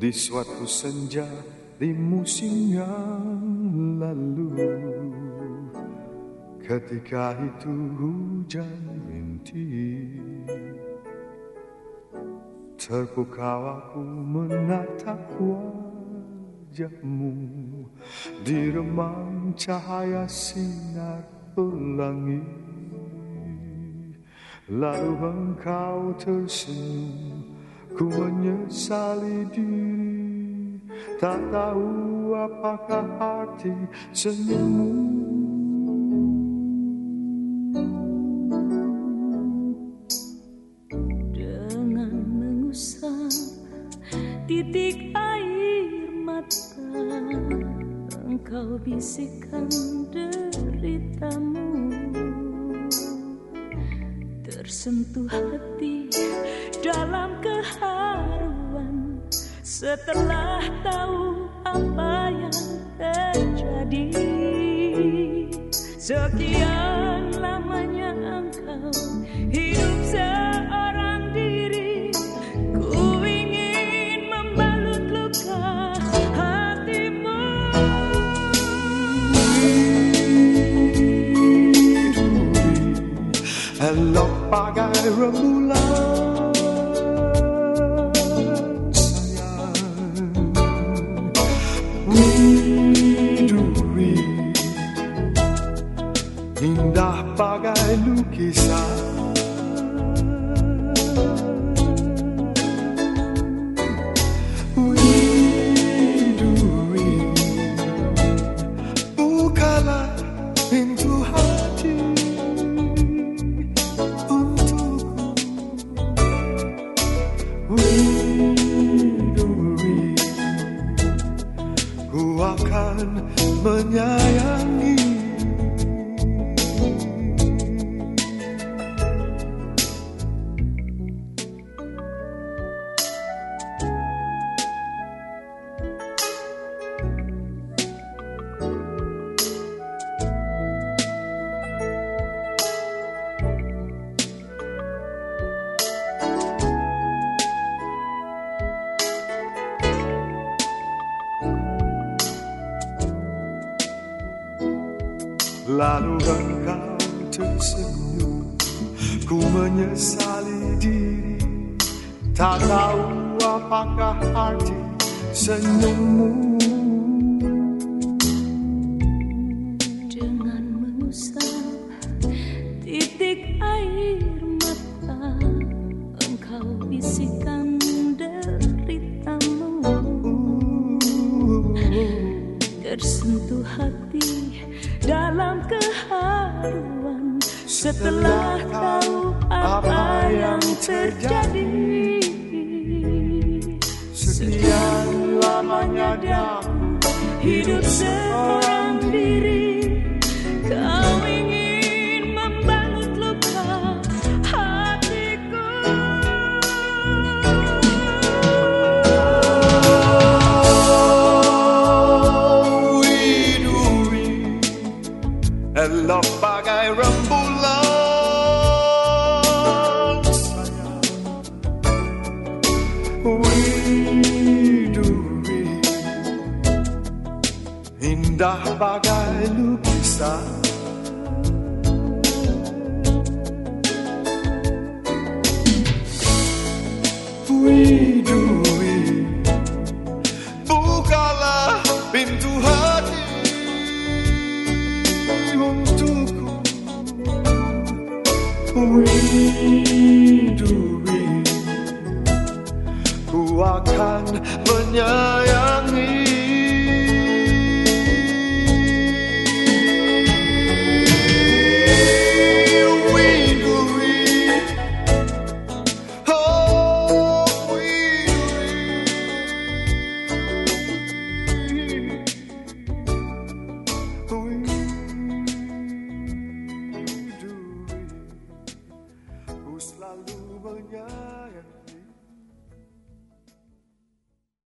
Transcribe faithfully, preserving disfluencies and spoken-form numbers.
di suatu senja di musim yang lalu, ketika itu hujan rintik, terpukau aku menatap wajahmu di remang cahaya sinar pelangi. Lalu engkau tersenyum, ku menyesali diri, tak tahu apakah arti senyummu. Dengan mengusap titik air mata, engkau bisikkan deritamu. Tersentuh hati dalam keharuan setelah tahu apa yang terjadi. Sekian lamanya engkau hidup seorang diri, ku ingin membalut luka hatimu. Elok bagai rembulan sayang, widuri, indah bagai lukisan. Widuri, bukalah pintu hati untukku. Widuri, ku akan menyayangi. Lalu engkau tersenyum, ku menyesali diri, tak tahu apakah arti senyummu. Dengan mengusap titik air mata, engkau bisikkan deritamu. Tersentuh hati dalam keharuan setelah tahu apa yang terjadi. Sekian lamanya dalam hidup seorang diri, kau ingin membalut luka hatiku. elok bagai rembulan sayang, widuri, indah bagai lukisan. Widuri, bukalah pintu hati untukku. Widuri, ku akan menyanyi.